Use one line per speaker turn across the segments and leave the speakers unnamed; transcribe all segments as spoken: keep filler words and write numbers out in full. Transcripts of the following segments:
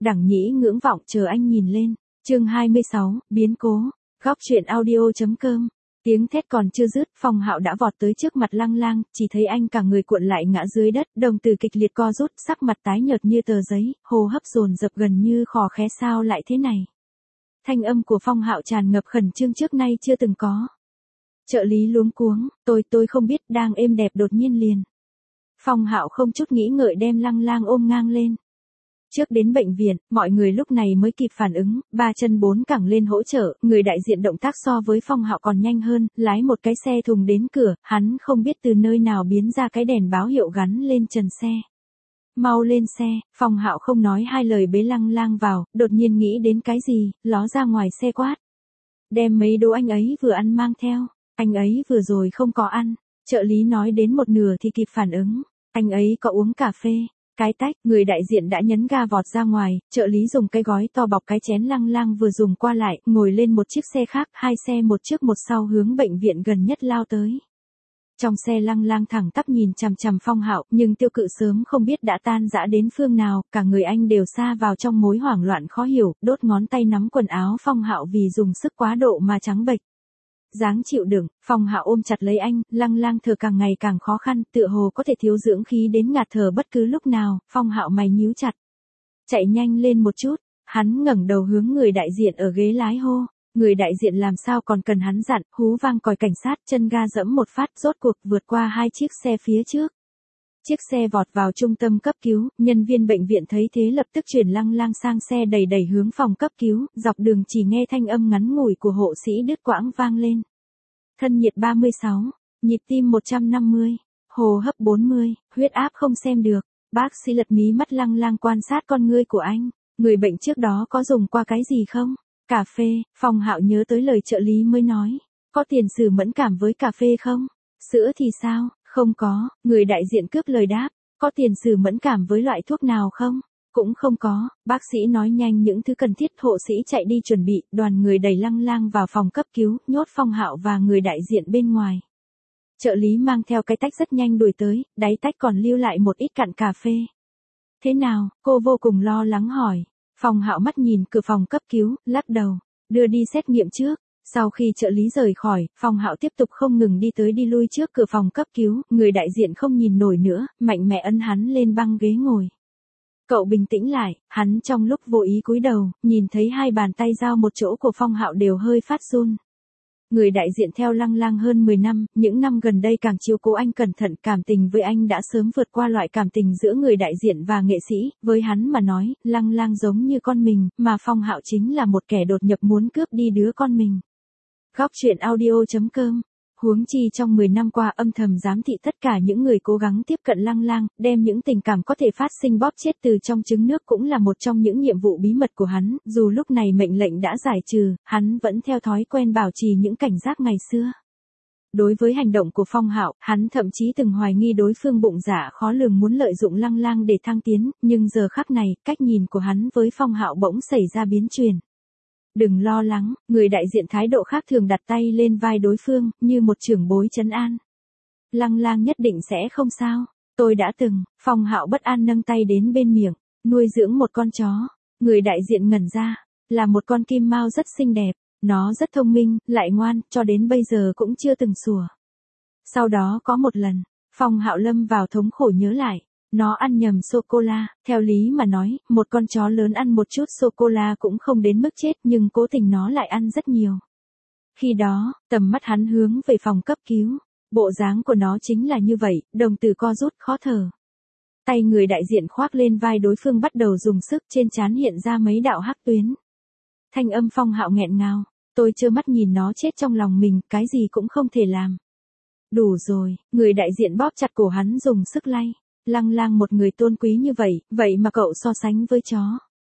Đẳng Nhĩ ngưỡng vọng chờ anh nhìn lên. Chương hai mươi sáu, biến cố. Góc truyện audio.com. Tiếng thét còn chưa dứt, Phong Hạo đã vọt tới trước mặt Lăng Lang, chỉ thấy anh cả người cuộn lại ngã dưới đất, đồng tử kịch liệt co rút, sắc mặt tái nhợt như tờ giấy, hô hấp dồn dập gần như khò khé, sao lại thế này? Thanh âm của Phong Hạo tràn ngập khẩn trương trước nay chưa từng có. Trợ lý luống cuống, tôi tôi không biết, đang êm đẹp đột nhiên liền. Phong Hạo không chút nghĩ ngợi đem Lăng Lang ôm ngang lên. Trước đến bệnh viện, mọi người lúc này mới kịp phản ứng, ba chân bốn cẳng lên hỗ trợ, người đại diện động tác so với Phong Hạo còn nhanh hơn, lái một cái xe thùng đến cửa, hắn không biết từ nơi nào biến ra cái đèn báo hiệu gắn lên trần xe. Mau lên xe, Phong Hạo không nói hai lời bế Lăng Lang vào, đột nhiên nghĩ đến cái gì, ló ra ngoài xe quát. Đem mấy đồ anh ấy vừa ăn mang theo, anh ấy vừa rồi không có ăn, trợ lý nói đến một nửa thì kịp phản ứng, anh ấy có uống cà phê. Cái tách, người đại diện đã nhấn ga vọt ra ngoài, trợ lý dùng cái gói to bọc cái chén Lăng Lang vừa dùng qua lại, ngồi lên một chiếc xe khác, hai xe một trước một sau hướng bệnh viện gần nhất lao tới. Trong xe Lăng Lang thẳng tắp nhìn chằm chằm Phong Hạo, nhưng tiêu cự sớm không biết đã tan rã đến phương nào, cả người anh đều sa vào trong mối hoảng loạn khó hiểu, đốt ngón tay nắm quần áo Phong Hạo vì dùng sức quá độ mà trắng bệch. Dáng chịu đựng, Phong Hạo ôm chặt lấy anh, Lăng Lang thở càng ngày càng khó khăn, tựa hồ có thể thiếu dưỡng khí đến ngạt thở bất cứ lúc nào, Phong Hạo mày nhíu chặt. Chạy nhanh lên một chút, hắn ngẩng đầu hướng người đại diện ở ghế lái hô, người đại diện làm sao còn cần hắn dặn, hú vang còi cảnh sát, chân ga giẫm một phát, rốt cuộc vượt qua hai chiếc xe phía trước. Chiếc xe vọt vào trung tâm cấp cứu, nhân viên bệnh viện thấy thế lập tức chuyển Lăng Lang sang xe đẩy đẩy hướng phòng cấp cứu, dọc đường chỉ nghe thanh âm ngắn ngủi của hộ sĩ đứt quãng vang lên. Thân nhiệt ba mươi sáu, nhịp tim một trăm năm mươi, hô hấp bốn mươi, huyết áp không xem được. Bác sĩ lật mí mắt Lăng Lang quan sát con ngươi của anh, người bệnh trước đó có dùng qua cái gì không? Cà phê, Phong Hạo nhớ tới lời trợ lý mới nói, có tiền sử mẫn cảm với cà phê không? Sữa thì sao? Không có, người đại diện cướp lời đáp, có tiền sử mẫn cảm với loại thuốc nào không? Cũng không có, bác sĩ nói nhanh những thứ cần thiết, hộ sĩ chạy đi chuẩn bị, đoàn người đẩy Lăng Lang vào phòng cấp cứu, nhốt Phong Hạo và người đại diện bên ngoài. Trợ lý mang theo cái tách rất nhanh đuổi tới, đáy tách còn lưu lại một ít cặn cà phê. Thế nào, cô vô cùng lo lắng hỏi. Phong Hạo mắt nhìn cửa phòng cấp cứu, lắc đầu, đưa đi xét nghiệm trước. Sau khi trợ lý rời khỏi, Phong Hạo tiếp tục không ngừng đi tới đi lui trước cửa phòng cấp cứu, người đại diện không nhìn nổi nữa, mạnh mẽ ấn hắn lên băng ghế ngồi. Cậu bình tĩnh lại, hắn trong lúc vô ý cúi đầu, nhìn thấy hai bàn tay giao một chỗ của Phong Hạo đều hơi phát run. Người đại diện theo Lăng Lang hơn mười năm, những năm gần đây càng chiếu cố anh cẩn thận, cảm tình với anh đã sớm vượt qua loại cảm tình giữa người đại diện và nghệ sĩ, với hắn mà nói, Lăng Lang giống như con mình, mà Phong Hạo chính là một kẻ đột nhập muốn cướp đi đứa con mình. Góc truyện audio.com. Huống chi trong mười năm qua âm thầm giám thị tất cả những người cố gắng tiếp cận Lăng Lang, đem những tình cảm có thể phát sinh bóp chết từ trong trứng nước cũng là một trong những nhiệm vụ bí mật của hắn, dù lúc này mệnh lệnh đã giải trừ, hắn vẫn theo thói quen bảo trì những cảnh giác ngày xưa. Đối với hành động của Phong Hạo, hắn thậm chí từng hoài nghi đối phương bụng dạ khó lường muốn lợi dụng Lăng Lang để thăng tiến, nhưng giờ khắc này, cách nhìn của hắn với Phong Hạo bỗng xảy ra biến chuyển. Đừng lo lắng, người đại diện thái độ khác thường đặt tay lên vai đối phương, như một trưởng bối trấn an. Lăng Lang nhất định sẽ không sao, tôi đã từng, Phong Hạo bất an nâng tay đến bên miệng, nuôi dưỡng một con chó. Người đại diện ngẩn ra, là một con kim mao rất xinh đẹp, nó rất thông minh, lại ngoan, cho đến bây giờ cũng chưa từng sủa. Sau đó có một lần, Phong Hạo lâm vào thống khổ nhớ lại. Nó ăn nhầm sô-cô-la, theo lý mà nói, một con chó lớn ăn một chút sô-cô-la cũng không đến mức chết nhưng cố tình nó lại ăn rất nhiều. Khi đó, tầm mắt hắn hướng về phòng cấp cứu, bộ dáng của nó chính là như vậy, đồng tử co rút khó thở. Tay người đại diện khoác lên vai đối phương bắt đầu dùng sức, trên trán hiện ra mấy đạo hắc tuyến. Thanh âm Phong Hạo nghẹn ngào, tôi trơ mắt nhìn nó chết trong lòng mình, cái gì cũng không thể làm. Đủ rồi, người đại diện bóp chặt cổ hắn dùng sức lay. Lăng Lang một người tôn quý như vậy, vậy mà cậu so sánh với chó.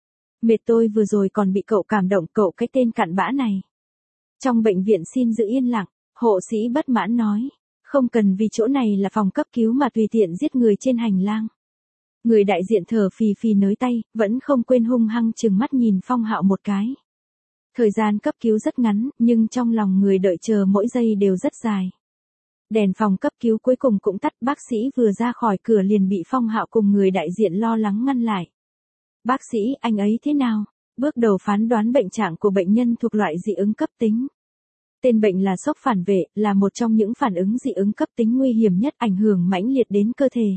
Mệt tôi vừa rồi còn bị cậu cảm động, cậu cái tên cặn bã này. Trong bệnh viện xin giữ yên lặng, hộ sĩ bất mãn nói, không cần vì chỗ này là phòng cấp cứu mà tùy tiện giết người trên hành lang. Người đại diện thở phì phì nới tay, vẫn không quên hung hăng trừng mắt nhìn Phong Hạo một cái. Thời gian cấp cứu rất ngắn, nhưng trong lòng người đợi chờ mỗi giây đều rất dài. Đèn phòng cấp cứu cuối cùng cũng tắt, bác sĩ vừa ra khỏi cửa liền bị Phong Hạo cùng người đại diện lo lắng ngăn lại. Bác sĩ, anh ấy thế nào? Bước đầu phán đoán bệnh trạng của bệnh nhân thuộc loại dị ứng cấp tính. Tên bệnh là sốc phản vệ, là một trong những phản ứng dị ứng cấp tính nguy hiểm nhất, ảnh hưởng mãnh liệt đến cơ thể.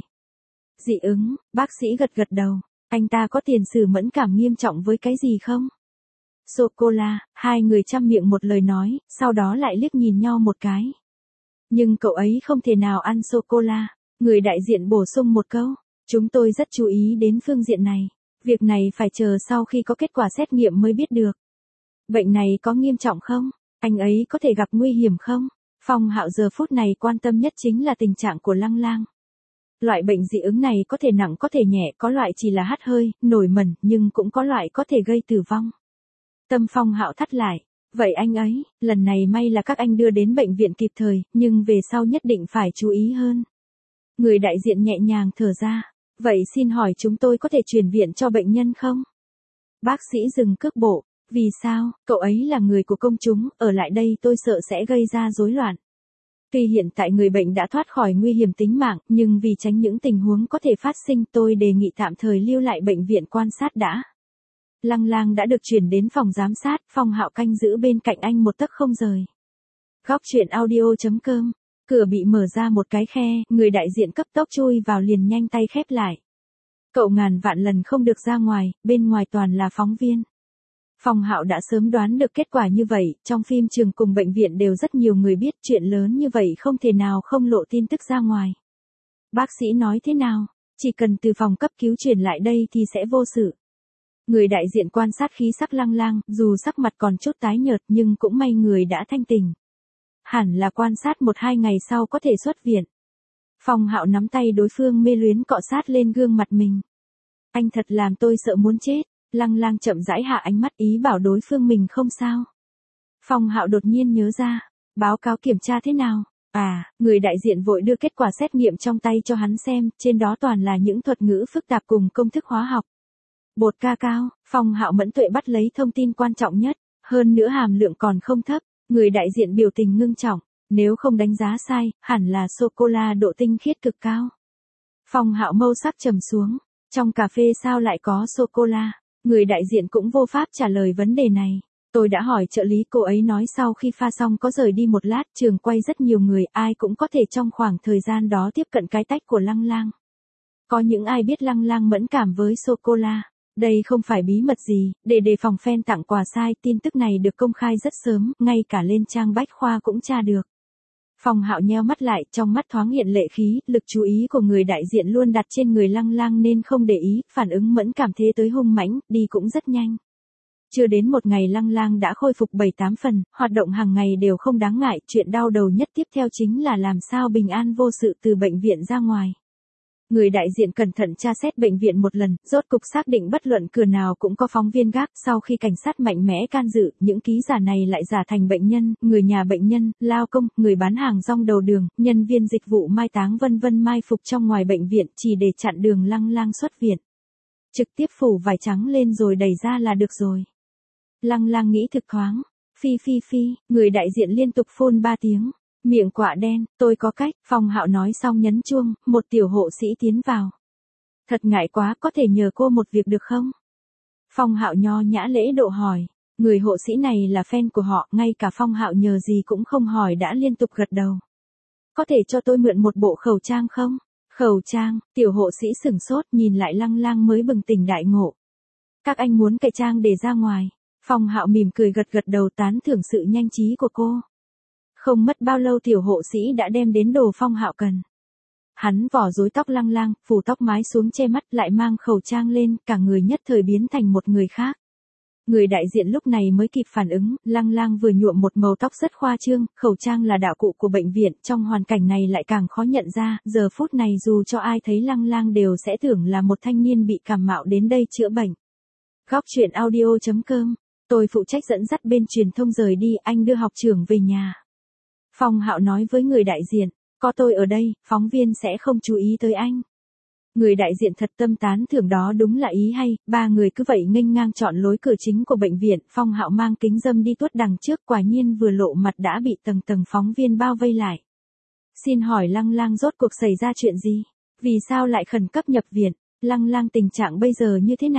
Dị ứng, bác sĩ gật gật đầu. Anh ta có tiền sử mẫn cảm nghiêm trọng với cái gì không? Sô-cô-la, hai người chăm miệng một lời nói, sau đó lại liếc nhìn nhau một cái. Nhưng cậu ấy không thể nào ăn sô-cô-la. Người đại diện bổ sung một câu. Chúng tôi rất chú ý đến phương diện này. Việc này phải chờ sau khi có kết quả xét nghiệm mới biết được. Bệnh này có nghiêm trọng không? Anh ấy có thể gặp nguy hiểm không? Phong Hạo giờ phút này quan tâm nhất chính là tình trạng của Lăng Lang. Loại bệnh dị ứng này có thể nặng có thể nhẹ, có loại chỉ là hắt hơi, nổi mẩn, nhưng cũng có loại có thể gây tử vong. Tâm Phong Hạo thắt lại. Vậy anh ấy, lần này may là các anh đưa đến bệnh viện kịp thời, nhưng về sau nhất định phải chú ý hơn. Người đại diện nhẹ nhàng thở ra. Vậy xin hỏi chúng tôi có thể chuyển viện cho bệnh nhân không? Bác sĩ dừng cước bộ. Vì sao? Cậu ấy là người của công chúng, ở lại đây tôi sợ sẽ gây ra rối loạn. Tuy hiện tại người bệnh đã thoát khỏi nguy hiểm tính mạng, nhưng vì tránh những tình huống có thể phát sinh, tôi đề nghị tạm thời lưu lại bệnh viện quan sát đã. Lăng Lang đã được chuyển đến phòng giám sát, Phong Hạo canh giữ bên cạnh anh một tấc không rời. Góc truyện audio chấm com. Cửa bị mở ra một cái khe, người đại diện cấp tốc chui vào liền nhanh tay khép lại. Cậu ngàn vạn lần không được ra ngoài, bên ngoài toàn là phóng viên. Phong Hạo đã sớm đoán được kết quả như vậy, trong phim trường cùng bệnh viện đều rất nhiều người biết, chuyện lớn như vậy không thể nào không lộ tin tức ra ngoài. Bác sĩ nói thế nào? Chỉ cần từ phòng cấp cứu chuyển lại đây thì sẽ vô sự. Người đại diện quan sát khí sắc Lăng Lang, dù sắc mặt còn chút tái nhợt nhưng cũng may người đã thanh tỉnh. Hẳn là quan sát một hai ngày sau có thể xuất viện. Phong Hạo nắm tay đối phương mê luyến cọ sát lên gương mặt mình. Anh thật làm tôi sợ muốn chết. Lăng Lang chậm rãi hạ ánh mắt, ý bảo đối phương mình không sao. Phong Hạo đột nhiên nhớ ra. Báo cáo kiểm tra thế nào? À, người đại diện vội đưa kết quả xét nghiệm trong tay cho hắn xem, trên đó toàn là những thuật ngữ phức tạp cùng công thức hóa học. Bột ca cao, Phong Hạo mẫn tuệ bắt lấy thông tin quan trọng nhất, hơn nữa hàm lượng còn không thấp. Người đại diện biểu tình ngưng trọng, nếu không đánh giá sai, hẳn là sô-cô-la độ tinh khiết cực cao. Phong Hạo mâu sắc trầm xuống, trong cà phê sao lại có sô-cô-la? Người đại diện cũng vô pháp trả lời vấn đề này. Tôi đã hỏi trợ lý, cô ấy nói sau khi pha xong có rời đi một lát, trường quay rất nhiều người, ai cũng có thể trong khoảng thời gian đó tiếp cận cái tách của Lăng Lang. Có những ai biết Lăng Lang mẫn cảm với sô-cô-la. Đây không phải bí mật gì, để đề phòng fan tặng quà sai, tin tức này được công khai rất sớm, ngay cả lên trang bách khoa cũng tra được. Phong Hạo nheo mắt lại, trong mắt thoáng hiện lệ khí, lực chú ý của người đại diện luôn đặt trên người Lăng Lang nên không để ý, phản ứng mẫn cảm thế tới hung mãnh, đi cũng rất nhanh. Chưa đến một ngày Lăng Lang đã khôi phục bảy tám phần, hoạt động hàng ngày đều không đáng ngại, chuyện đau đầu nhất tiếp theo chính là làm sao bình an vô sự từ bệnh viện ra ngoài. Người đại diện cẩn thận tra xét bệnh viện một lần, rốt cục xác định bất luận cửa nào cũng có phóng viên gác, sau khi cảnh sát mạnh mẽ can dự, những ký giả này lại giả thành bệnh nhân, người nhà bệnh nhân, lao công, người bán hàng rong đầu đường, nhân viên dịch vụ mai táng vân vân mai phục trong ngoài bệnh viện chỉ để chặn đường Lăng Lang xuất viện. Trực tiếp phủ vải trắng lên rồi đẩy ra là được rồi. Lăng Lang nghĩ thực thoáng. Phi phi phi, người đại diện liên tục phun ba tiếng. Miệng quạ đen, tôi có cách, Phong Hạo nói xong nhấn chuông, một tiểu hộ sĩ tiến vào. Thật ngại quá, có thể nhờ cô một việc được không? Phong Hạo nho nhã lễ độ hỏi, người hộ sĩ này là fan của họ, ngay cả Phong Hạo nhờ gì cũng không hỏi đã liên tục gật đầu. Có thể cho tôi mượn một bộ khẩu trang không? Khẩu trang, tiểu hộ sĩ sửng sốt nhìn lại Lăng Lang mới bừng tỉnh đại ngộ. Các anh muốn cải trang để ra ngoài. Phong Hạo mỉm cười gật gật đầu tán thưởng sự nhanh trí của cô. Không mất bao lâu tiểu hộ sĩ đã đem đến đồ Phong Hạo cần. Hắn vỏ rối tóc Lăng Lang, phủ tóc mái xuống che mắt lại mang khẩu trang lên, cả người nhất thời biến thành một người khác. Người đại diện lúc này mới kịp phản ứng, Lăng Lang vừa nhuộm một màu tóc rất khoa trương, khẩu trang là đạo cụ của bệnh viện, trong hoàn cảnh này lại càng khó nhận ra, giờ phút này dù cho ai thấy Lăng Lang đều sẽ tưởng là một thanh niên bị cảm mạo đến đây chữa bệnh. Góc truyện audio chấm com, tôi phụ trách dẫn dắt bên truyền thông rời đi, anh đưa học trưởng về nhà. Phong Hạo nói với người đại diện, có tôi ở đây, phóng viên sẽ không chú ý tới anh. Người đại diện thật tâm tán thưởng đó đúng là ý hay, ba người cứ vậy nghênh ngang chọn lối cửa chính của bệnh viện, Phong Hạo mang kính râm đi tuốt đằng trước, quả nhiên vừa lộ mặt đã bị tầng tầng phóng viên bao vây lại. Xin hỏi Lăng Lang rốt cuộc xảy ra chuyện gì? Vì sao lại khẩn cấp nhập viện? Lăng Lang tình trạng bây giờ như thế nào?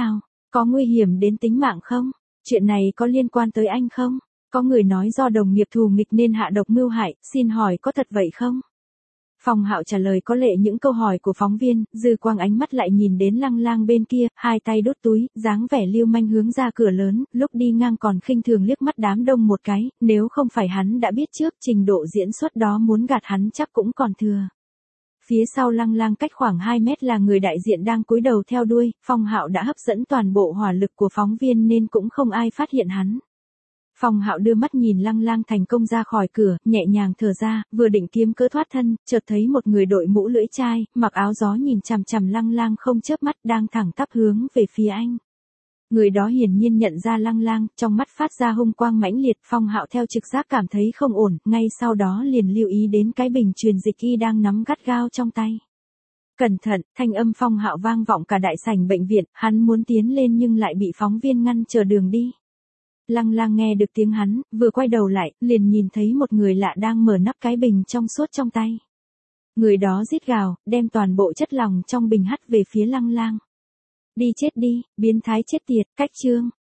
Có nguy hiểm đến tính mạng không? Chuyện này có liên quan tới anh không? Có người nói do đồng nghiệp thù nghịch nên hạ độc mưu hại, xin hỏi có thật vậy không? Phong Hạo trả lời có lệ những câu hỏi của phóng viên, dư quang ánh mắt lại nhìn đến Lăng Lang bên kia, hai tay đút túi, dáng vẻ lưu manh hướng ra cửa lớn, lúc đi ngang còn khinh thường liếc mắt đám đông một cái, nếu không phải hắn đã biết trước trình độ diễn xuất đó muốn gạt hắn chắc cũng còn thừa. Phía sau Lăng Lang cách khoảng hai mét là người đại diện đang cúi đầu theo đuôi, Phong Hạo đã hấp dẫn toàn bộ hỏa lực của phóng viên nên cũng không ai phát hiện hắn. Phong Hạo đưa mắt nhìn Lăng Lang thành công ra khỏi cửa, nhẹ nhàng thở ra, vừa định kiếm cỡ thoát thân, chợt thấy một người đội mũ lưỡi chai, mặc áo gió nhìn chằm chằm Lăng Lang không chớp mắt đang thẳng tắp hướng về phía anh. Người đó hiển nhiên nhận ra Lăng Lang, trong mắt phát ra hung quang mãnh liệt, Phong Hạo theo trực giác cảm thấy không ổn, ngay sau đó liền lưu ý đến cái bình truyền dịch y đang nắm gắt gao trong tay. Cẩn thận, thanh âm Phong Hạo vang vọng cả đại sảnh bệnh viện, hắn muốn tiến lên nhưng lại bị phóng viên ngăn chờ đường đi. Lăng Lang nghe được tiếng hắn, vừa quay đầu lại, liền nhìn thấy một người lạ đang mở nắp cái bình trong suốt trong tay. Người đó rít gào, đem toàn bộ chất lỏng trong bình hắt về phía Lăng Lang. Đi chết đi, biến thái chết tiệt, cách chương.